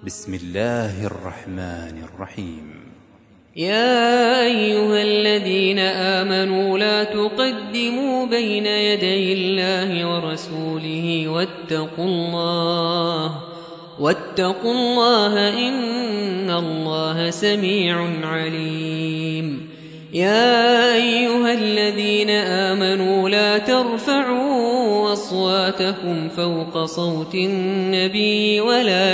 بسم الله الرحمن الرحيم. يا أيها الذين آمنوا لا تقدموا بين يدي الله ورسوله واتقوا الله إن الله سميع عليم. يا أيها الذين آمنوا لا ترفعوا أصواتكم فوق صوت النبي ولا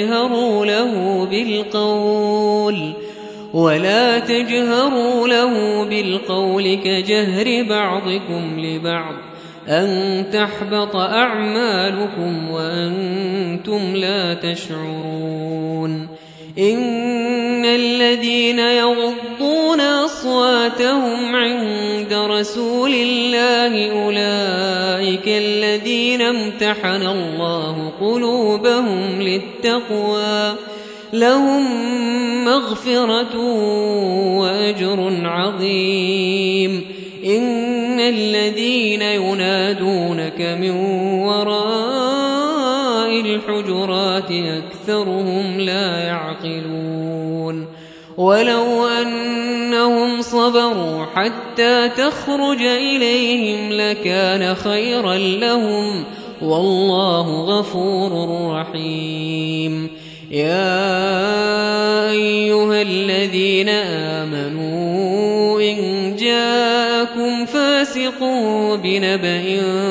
تجهروا له بالقول كجهر بعضكم لبعض أن تحبط أعمالكم وأنتم لا تشعرون. إن الذين يغضون أصواتهم عند رسول الله أولئك الذين امتحن الله قلوبهم للتقوى لهم مغفرة وأجر عظيم. إن الذين ينادونك من وراء الحجرات أكثرهم لا يعقلون. ولو أنهم صبروا حتى تخرج إليهم لكان خيرا لهم والله غفور رحيم. يا أيها الذين آمنوا إن جاءكم فاسق بنبأ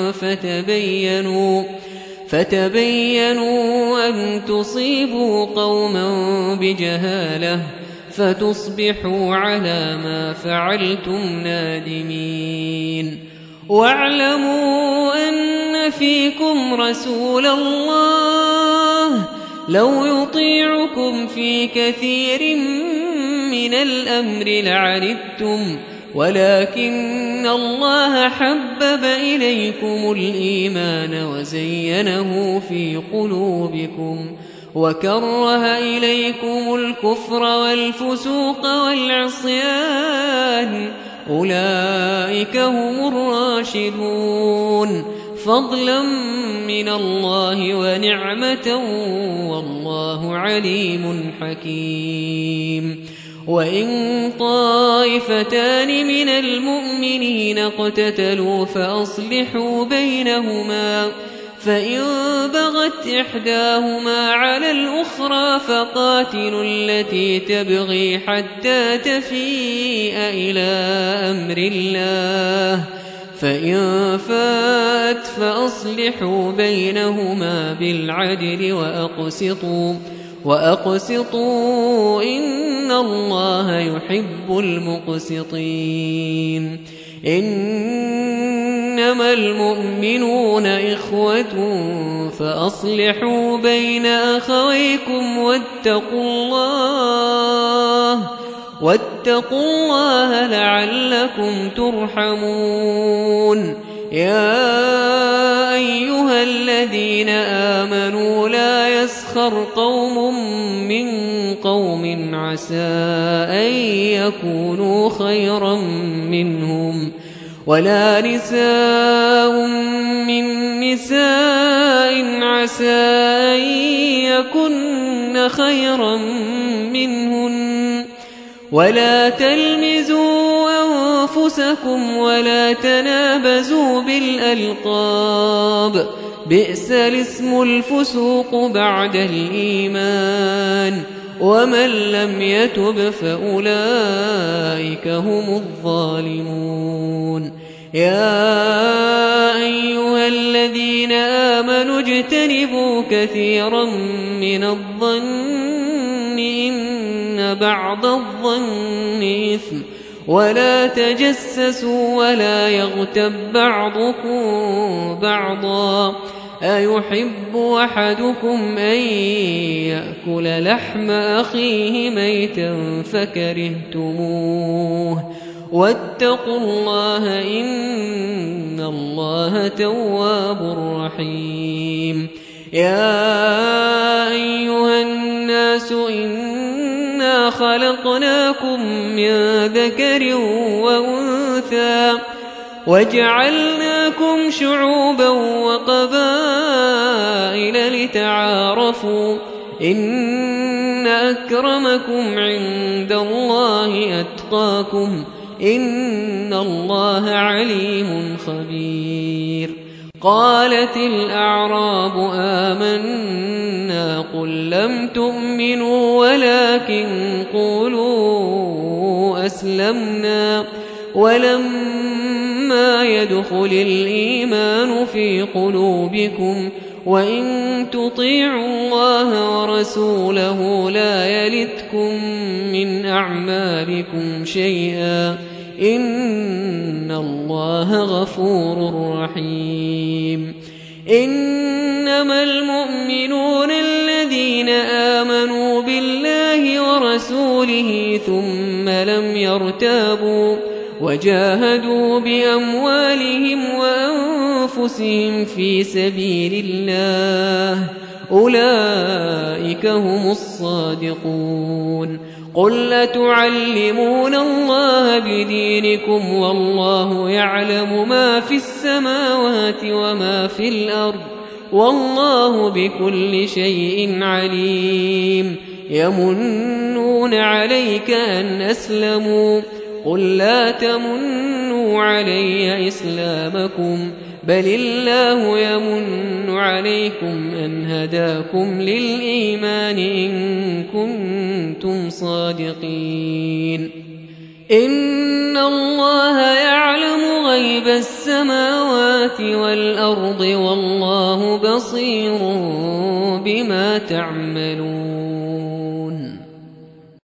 فتبينوا أن تصيبوا قوما بجهالة فتصبحوا على ما فعلتم نادمين. واعلموا أن فيكم رسول الله لو يطيعكم في كثير من الأمر لعنتم ولكن الله حبب إليكم الإيمان وزينه في قلوبكم وكره إليكم الكفر والفسوق والعصيان أولئك هم الراشدون فضلا من الله ونعمة والله عليم حكيم. وإن طائفتان من المؤمنين اقتتلوا فأصلحوا بينهما فإن بغت إحداهما على الأخرى فقاتلوا التي تبغي حتى تفيء إلى أمر الله فإن فات فأصلحوا بينهما بالعدل وأقسطوا إن الله يحب المقسطين. إنما المؤمنون إخوة فأصلحوا بين أخويكم واتقوا الله لعلكم ترحمون. يا أيها الذين آمنوا لا يسخر قوم من قوم عسى أن يكونوا خيرا منهم ولا نساء من نساء عسى أن يكن خيرا منهن ولا تلمزوا أنفسكم ولا تنابزوا بالألقاب بئس الاسم الفسوق بعد الإيمان ومن لم يتب فأولئك هم الظالمون. يا أيها الذين آمنوا اجتنبوا كثيرا من الظن إن بعض الظن إثم ولا تجسسوا ولا يغتب بعضكم بعضا أيحب أحدكم أن يأكل لحم أخيه ميتا فكرهتموه واتقوا الله إن الله تواب رحيم. يا أيها الناس إنا خلقناكم من ذكر وأنثى وجعلناكم شعوبا وقبائل لتعارفوا إن أكرمكم عند الله أتقاكم إن الله عليم خبير. قالت الأعراب آمنا قل لم تؤمنوا ولكن قولوا أسلمنا ولما يدخل الإيمان في قلوبكم وإن تطيعوا الله ورسوله لا يلتكم من أعمالكم شيئا إن الله غفور رحيم. إنما المؤمنون الذين آمنوا بالله ورسوله ثم لم يرتابوا وجاهدوا بأموالهم وأنفسهم في سبيل الله أولئك هم الصادقون. قل أتعلمون الله بدينكم والله يعلم ما في السماوات وما في الأرض والله بكل شيء عليم. يمنون عليك أن أسلموا قل لا تمنوا علي إسلامكم بل الله يمن عليكم أن هداكم للإيمان إن كنتم صادقين. إن الله يعلم غيب السماوات والأرض والله بصير بما تعملون.